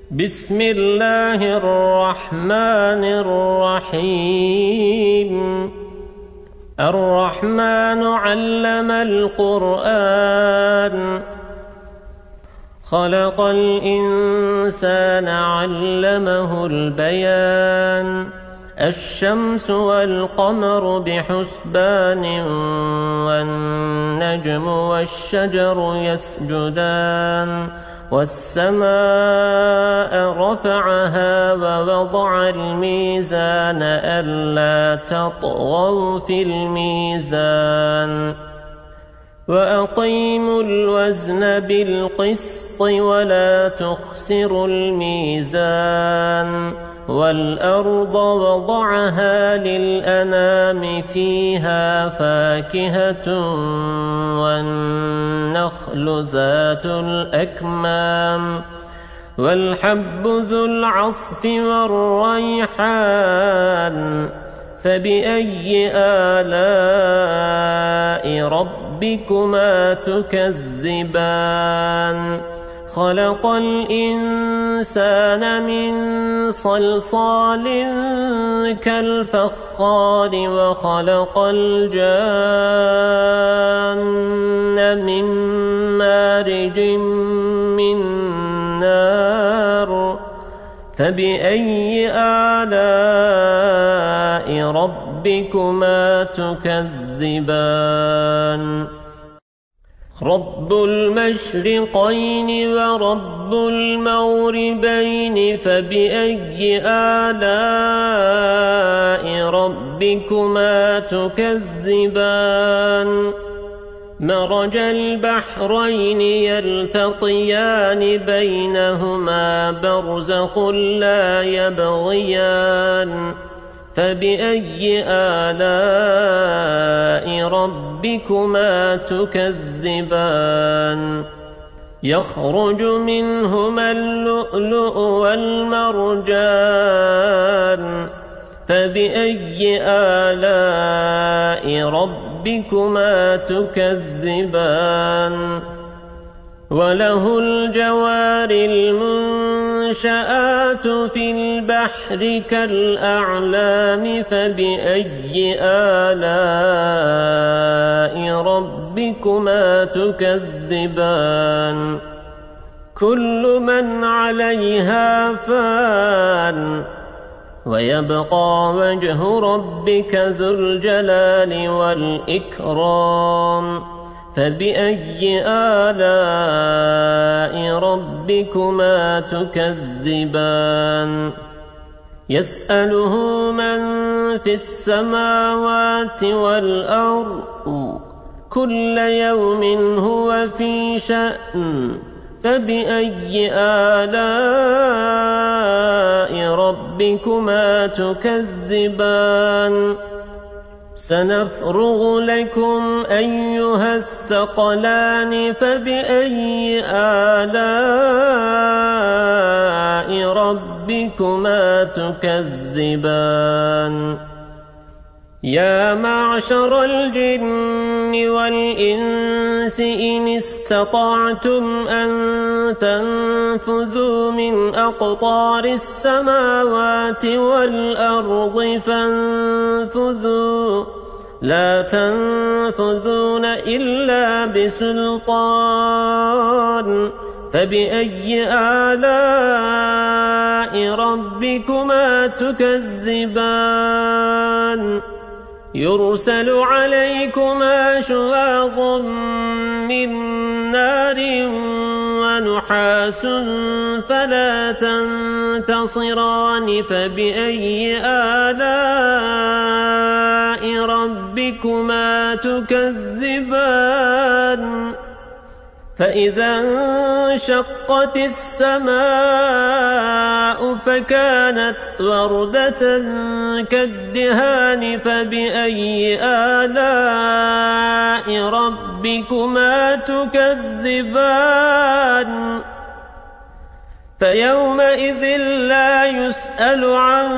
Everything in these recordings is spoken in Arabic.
بسم الله الرحمن الرحيم الرحمن علم القرآن خلق الإنسان علمه البيان الشمس والقمر بحسبان والنجم والشجر يسجدان والسماء رفعها ووضع الميزان ألا تطغوا في الميزان وأقيموا الوزن بالقسط ولا تخسروا الميزان والأرض وضعها للأنام فيها فاكهة والنخل ذات الأكمام والحب ذو العصف والريحان فبأي آلاء ربكما تكذبان خلق الإنسان من صلصال كالفخار وخلق الجان من مارج من نار فبأي آلاء ربكما تكذبان رب المشرقين ورب المغربين فبأي آلاء ربكما تكذبان مرج البحرين يلتقيان بينهما برزخ لا يبغيان فبأي آلاء ربكما تكذبان يخرج منهما اللؤلؤ والمرجان فبأي آلاء ربكما تكذبان وله الجوار المنشآت في البحر كالأعلام فبأي آلاء ربكما تكذبان كل من عليها فان ويبقى وجه ربك ذو الجلال والإكرام فبأي آلاء ربكما تكذبان يسأله من في السماوات والأرض كل يوم هو في شأن فبأي آلاء ربكما تكذبان سنفرغ لكم أيها الثقلان فبأي آلاء ربكما تكذبان يا معشر الجن والإنس إن استطعتم أن تنفذوا من أقطار السماوات والأرض فانفذوا لا تنفذون إلا بسلطان فبأي آلاء ربكما تكذبان يرسل عليكما شواظ من نار ونحاس فلا تنتصران فبأي آلاء ربكما تكذبان فإذا انشقت السماء فكانت وردة كالدهان فبأي آلاء ربكما تكذبان فيومئذ لا يسأل عن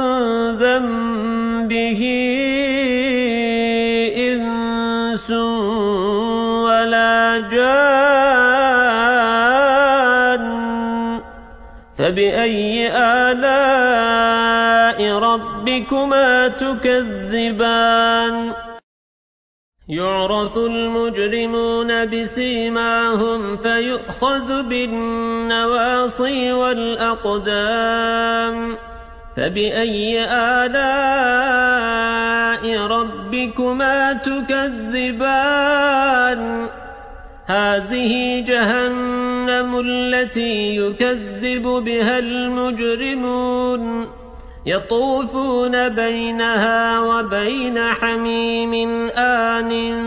ذنبه إنس ولا جان فبأي آلاء ربكما تكذبان يعرف المجرمون بسيماهم فيؤخذ بالنواصي والأقدام فبأي آلاء ربكما تكذبان هذه جهنم التي يكذب بها المجرمون يطوفون بينها وبين حميم آن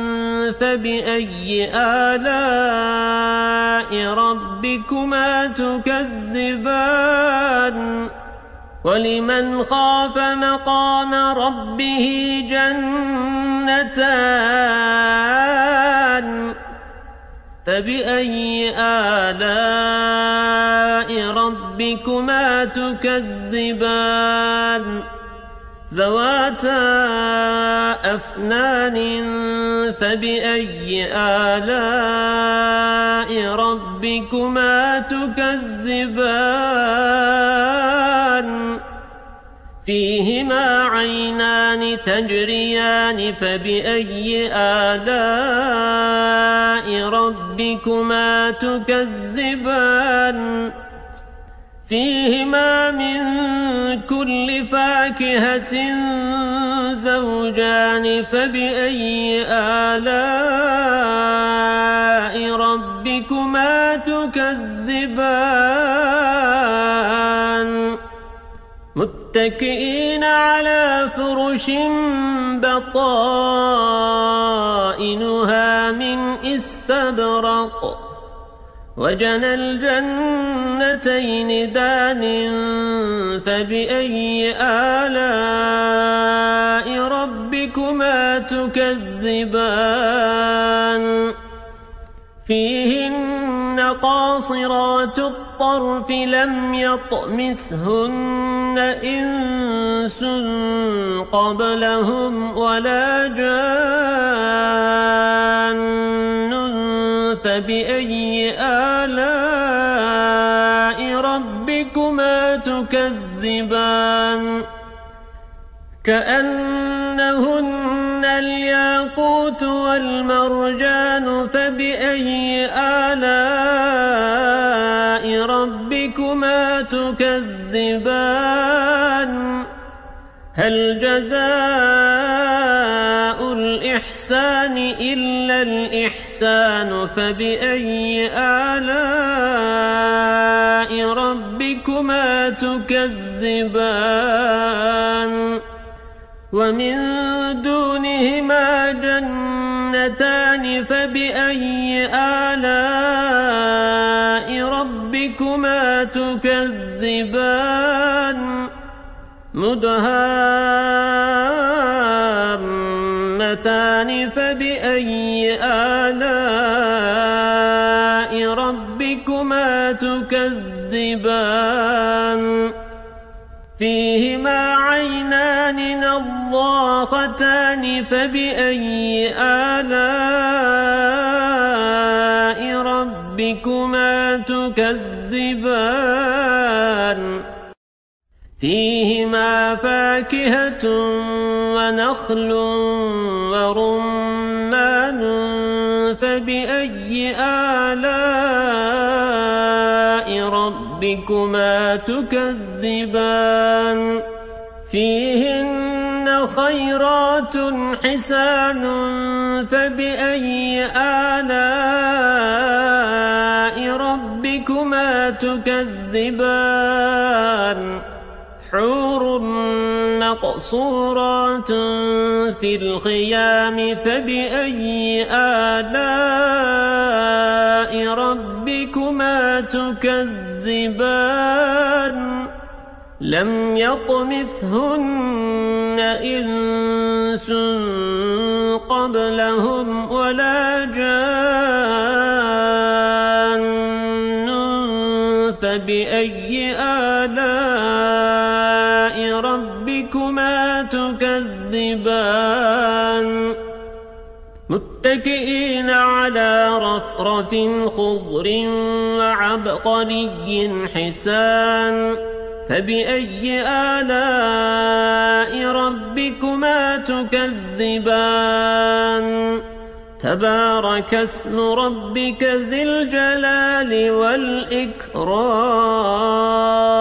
فبأي آلاء ربكما تكذبان ولمن خاف مقام ربه جنتان فبأي آلاء ربكما تكذبان ذواتا أفنان فبأي آلاء ربكما تكذبان فيهما عينان تجريان فبأي آلاء ربكما تكذبان فيهما من كل فاكهة زوجان فبأي آلاء ربكما تكذبان متكئين على فرش بطائنها من استبرق وجنى الجنتين دان فبأي آلاء ربكما تكذبان فيهن قاصرات الطرف لم يطمثهن إنس قبلهم ولا جان فبأي آلاء ربكما تكذبان كأنهن الياقوت والمرجان فبأي آلاء ربكما تكذبان هل جزاء الإحسان إلا الإحسان فبأي آلاء ربكما تكذبان ومن دونهما جنتان فبأي آلاء ربكما تكذبان مدهامتان فبأي آلاء ربكما تكذبان فيهما عينان نضاختان فبأي آلاء ربكما تكذبان فيهما فاكهة ونخل ورمان فبأي آلاء ربكما تكذبان فيهن خيرات حسان فبأي آلاء ربكما تكذبان حور مقصورات في الخيام فبأي آلاء ربكما تكذبان لم يطمثهن إنس قبلهم ولا جان فبأي آلاء ربكما تكذبان متكئين على رفرف خضر وعبقري حسان فبأي آلاء ربكما تكذبان تبارك اسم ربك ذي الجلال والإكرام